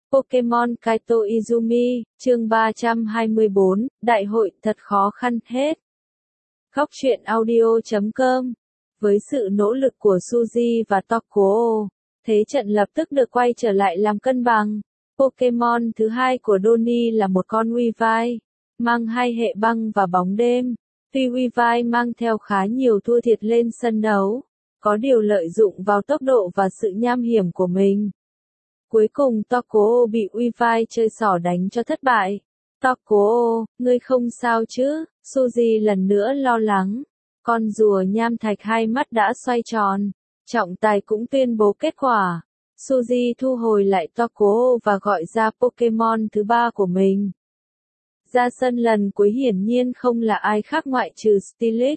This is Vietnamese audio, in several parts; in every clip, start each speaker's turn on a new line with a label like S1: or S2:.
S1: Pokemon Kaito Izumi, chương 324, Đại hội thật khó khăn hết. Góc truyện audio.com. Với sự nỗ lực của Suzy và Tokyo, thế trận lập tức được quay trở lại làm cân bằng. Pokemon thứ hai của Donnie là một con Weavile, mang hai hệ băng và bóng đêm. Tuy Weavile mang theo khá nhiều thua thiệt lên sân đấu, có điều lợi dụng vào tốc độ và sự nham hiểm của mình. Cuối cùng Tokyo bị Weavile chơi xỏ đánh cho thất bại. Tokyo, ngươi không sao chứ? Suzy lần nữa lo lắng. Con rùa nham thạch hai mắt đã xoay tròn. Trọng tài cũng tuyên bố kết quả. Suzy thu hồi lại Tokyo và gọi ra Pokemon thứ ba của mình. Ra sân lần cuối hiển nhiên không là ai khác ngoại trừ Steelix.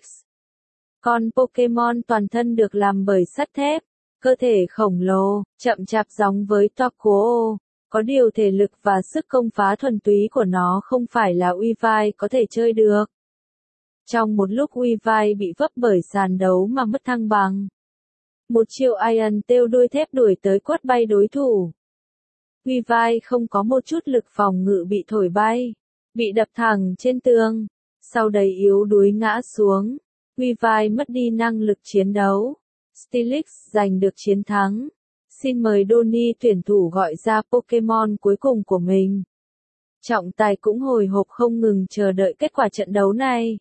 S1: Con Pokemon toàn thân được làm bởi sắt thép, cơ thể khổng lồ, chậm chạp giống với Tokyo. Có điều thể lực và sức công phá thuần túy của nó không phải là Weavile có thể chơi được. Trong một lúc Weavile bị vấp bởi sàn đấu mà mất thăng bằng. Một chiêu Iron Tail đuôi thép đuổi tới quất bay đối thủ. Weavile không có một chút lực phòng ngự bị thổi bay, bị đập thẳng trên tường, sau đấy yếu đuối ngã xuống. Weavile mất đi năng lực chiến đấu. Steelix giành được chiến thắng. Xin mời Donnie tuyển thủ gọi ra Pokemon cuối cùng của mình. Trọng tài cũng hồi hộp không ngừng chờ đợi kết quả trận đấu này.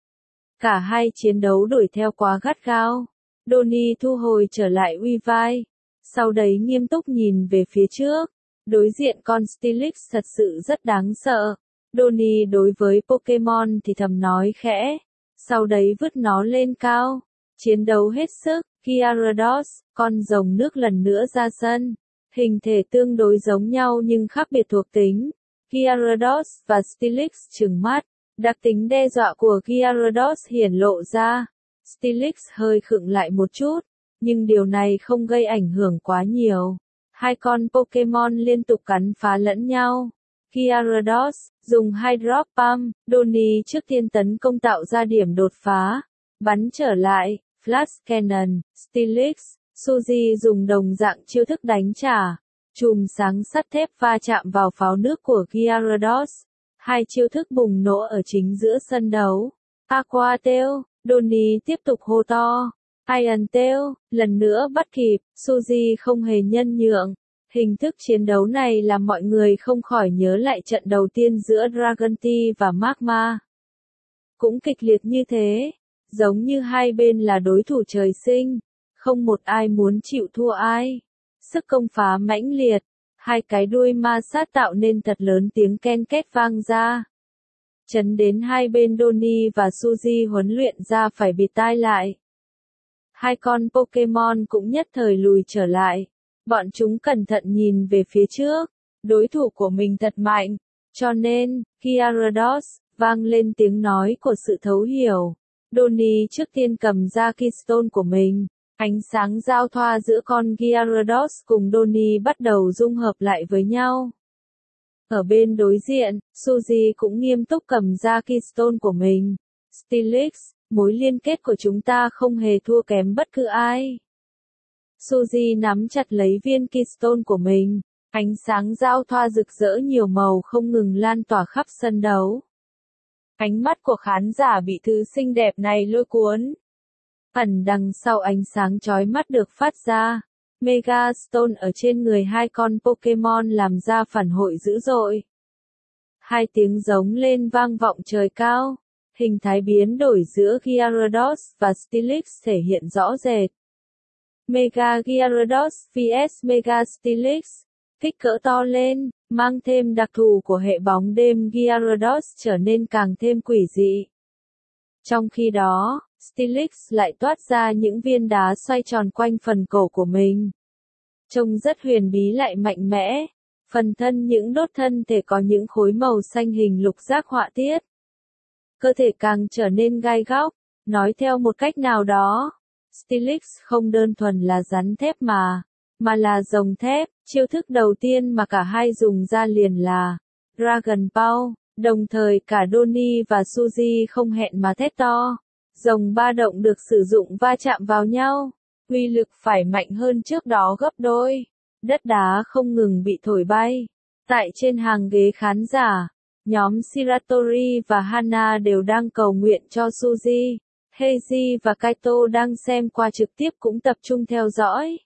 S1: Cả hai chiến đấu đuổi theo quá gắt gao. Donnie thu hồi trở lại Weavile, sau đấy nghiêm túc nhìn về phía trước. Đối diện con Steelix thật sự rất đáng sợ. Donnie đối với Pokemon thì thầm nói khẽ, sau đấy vứt nó lên cao. Chiến đấu hết sức, Gyarados, con rồng nước lần nữa ra sân. Hình thể tương đối giống nhau nhưng khác biệt thuộc tính. Gyarados và Steelix trừng mắt. Đặc tính đe dọa của Gyarados hiển lộ ra. Steelix hơi khựng lại một chút, nhưng điều này không gây ảnh hưởng quá nhiều. Hai con Pokemon liên tục cắn phá lẫn nhau. Gyarados dùng Hydro Pump, Donnie trước tiên tấn công tạo ra điểm đột phá. Bắn trở lại, Flash Cannon, Steelix, Suzy dùng đồng dạng chiêu thức đánh trả. Chùm sáng sắt thép va chạm vào pháo nước của Gyarados. Hai chiêu thức bùng nổ ở chính giữa sân đấu. Aqua Tail, Donnie tiếp tục hô to. Iron Tail, lần nữa bắt kịp, Suzy không hề nhân nhượng. Hình thức chiến đấu này làm mọi người không khỏi nhớ lại trận đầu tiên giữa Dragonite và Magma. Cũng kịch liệt như thế, giống như hai bên là đối thủ trời sinh, không một ai muốn chịu thua ai. Sức công phá mãnh liệt, hai cái đuôi ma sát tạo nên thật lớn tiếng ken két vang ra. Chấn đến hai bên Donnie và Suzy huấn luyện ra phải bịt tai lại. Hai con Pokemon cũng nhất thời lùi trở lại. Bọn chúng cẩn thận nhìn về phía trước. Đối thủ của mình thật mạnh. Cho nên, Gyarados, vang lên tiếng nói của sự thấu hiểu. Donnie trước tiên cầm ra Keystone của mình. Ánh sáng giao thoa giữa con Gyarados cùng Donnie bắt đầu dung hợp lại với nhau. Ở bên đối diện, Suzy cũng nghiêm túc cầm ra Keystone của mình. Steelix, mối liên kết của chúng ta không hề thua kém bất cứ ai. Suzy nắm chặt lấy viên Keystone của mình. Ánh sáng giao thoa rực rỡ nhiều màu không ngừng lan tỏa khắp sân đấu. Ánh mắt của khán giả bị thứ xinh đẹp này lôi cuốn. Ẩn đằng sau ánh sáng chói mắt được phát ra. Mega Stone ở trên người hai con Pokemon làm ra phản hồi dữ dội. Hai tiếng giống lên vang vọng trời cao. Hình thái biến đổi giữa Gyarados và Steelix thể hiện rõ rệt. Mega Gyarados vs Mega Steelix. Kích cỡ to lên, mang thêm đặc thù của hệ bóng đêm Gyarados trở nên càng thêm quỷ dị. Trong khi đó, Steelix lại toát ra những viên đá xoay tròn quanh phần cổ của mình. Trông rất huyền bí lại mạnh mẽ. Phần thân những đốt thân thể có những khối màu xanh hình lục giác họa tiết. Cơ thể càng trở nên gai góc. Nói theo một cách nào đó, Steelix không đơn thuần là rắn thép mà là rồng thép. Chiêu thức đầu tiên mà cả hai dùng ra liền là Dragon Ball. Đồng thời cả Donnie và Suzy không hẹn mà thét to. Rồng ba động được sử dụng va chạm vào nhau. Uy lực phải mạnh hơn trước đó gấp đôi. Đất đá không ngừng bị thổi bay. Tại trên hàng ghế khán giả, nhóm Shiratori và Hana đều đang cầu nguyện cho Suzy. Heiji và Kaito đang xem qua trực tiếp cũng tập trung theo dõi.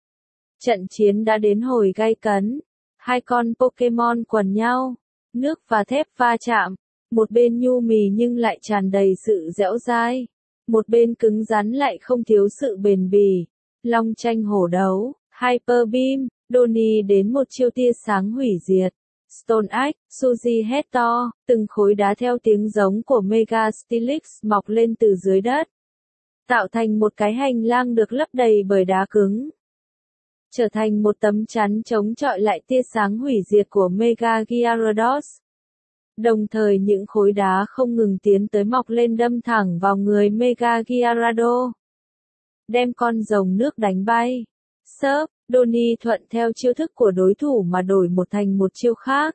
S1: Trận chiến đã đến hồi gay cấn. Hai con Pokemon quần nhau. Nước và thép va chạm. Một bên nhu mì nhưng lại tràn đầy sự dẻo dai. Một bên cứng rắn lại không thiếu sự bền bỉ. Long tranh hổ đấu. Hyper Beam. Donnie đến một chiêu tia sáng hủy diệt. Stone Axe, Suzy hét to, từng khối đá theo tiếng giống của Mega Steelix mọc lên từ dưới đất. Tạo thành một cái hành lang được lấp đầy bởi đá cứng. Trở thành một tấm chắn chống chọi lại tia sáng hủy diệt của Mega Gyarados. Đồng thời những khối đá không ngừng tiến tới mọc lên đâm thẳng vào người Mega Gyarado. Đem con rồng nước đánh bay. Sớp, Donnie thuận theo chiêu thức của đối thủ mà đổi một thành một chiêu khác.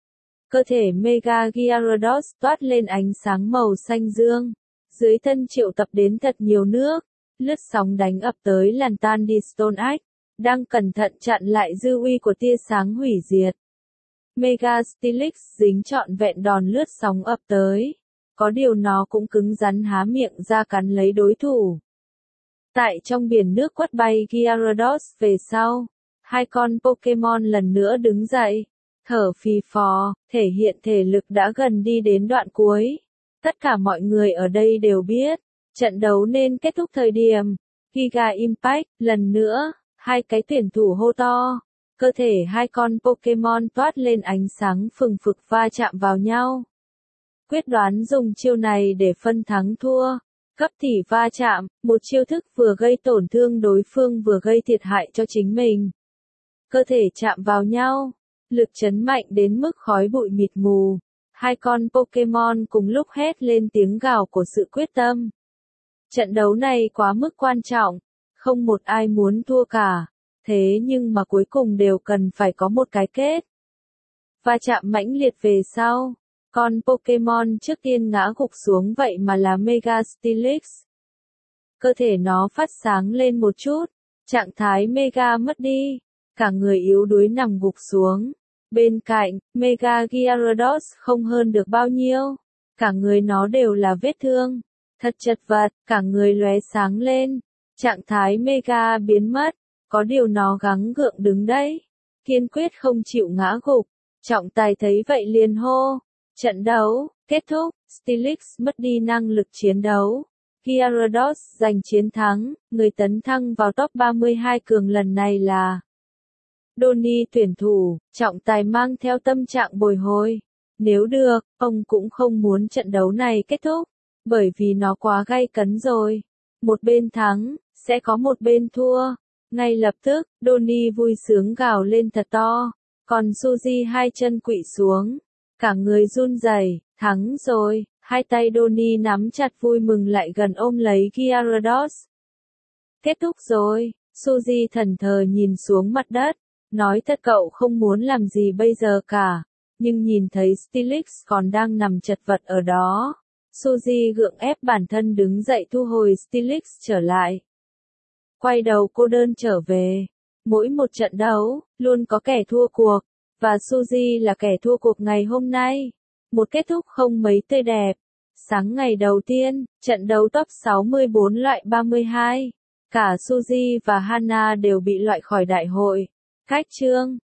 S1: Cơ thể Mega Gyarados toát lên ánh sáng màu xanh dương. Dưới thân triệu tập đến thật nhiều nước. Lướt sóng đánh ập tới làm tan đi Stone Axe. Đang cẩn thận chặn lại dư uy của tia sáng hủy diệt. Mega Steelix dính trọn vẹn đòn lướt sóng ập tới. Có điều nó cũng cứng rắn há miệng ra cắn lấy đối thủ. Tại trong biển nước quất bay Gyarados về sau, hai con Pokemon lần nữa đứng dậy, thở phì phò, thể hiện thể lực đã gần đi đến đoạn cuối. Tất cả mọi người ở đây đều biết, trận đấu nên kết thúc thời điểm Giga Impact. Lần nữa, hai cái tuyển thủ hô to, cơ thể hai con Pokemon toát lên ánh sáng phừng phực va chạm vào nhau. Quyết đoán dùng chiêu này để phân thắng thua. Cấp tỷ va chạm, một chiêu thức vừa gây tổn thương đối phương vừa gây thiệt hại cho chính mình. Cơ thể chạm vào nhau, lực chấn mạnh đến mức khói bụi mịt mù. Hai con Pokemon cùng lúc hét lên tiếng gào của sự quyết tâm. Trận đấu này quá mức quan trọng, không một ai muốn thua cả, thế nhưng mà cuối cùng đều cần phải có một cái kết. Va chạm mãnh liệt về sau. Con Pokemon trước tiên ngã gục xuống vậy mà là Mega Steelix. Cơ thể nó phát sáng lên một chút, trạng thái Mega mất đi, cả người yếu đuối nằm gục xuống. Bên cạnh, Mega Gyarados không hơn được bao nhiêu, cả người nó đều là vết thương, thật chật vật, cả người lóe sáng lên, trạng thái Mega biến mất, có điều nó gắng gượng đứng đấy, kiên quyết không chịu ngã gục. Trọng tài thấy vậy liền hô. Trận đấu kết thúc, Steelix mất đi năng lực chiến đấu. Gyarados giành chiến thắng, người tấn thăng vào top 32 cường lần này là Donnie tuyển thủ. Trọng tài mang theo tâm trạng bồi hồi. Nếu được, ông cũng không muốn trận đấu này kết thúc, bởi vì nó quá gay cấn rồi. Một bên thắng, sẽ có một bên thua. Ngay lập tức, Donnie vui sướng gào lên thật to, còn Suzy hai chân quỵ xuống. Cả người run rẩy, thắng rồi, hai tay Donnie nắm chặt vui mừng lại gần ôm lấy Gyarados. Kết thúc rồi, Suzy thẫn thờ nhìn xuống mặt đất, nói thật cậu không muốn làm gì bây giờ cả, nhưng nhìn thấy Steelix còn đang nằm chật vật ở đó. Suzy gượng ép bản thân đứng dậy thu hồi Steelix trở lại. Quay đầu cô đơn trở về, mỗi một trận đấu, luôn có kẻ thua cuộc. Và Suzy là kẻ thua cuộc ngày hôm nay. Một kết thúc không mấy tươi đẹp. Sáng ngày đầu tiên, trận đấu top 64 loại 32. Cả Suzy và Hana đều bị loại khỏi đại hội. Cách chương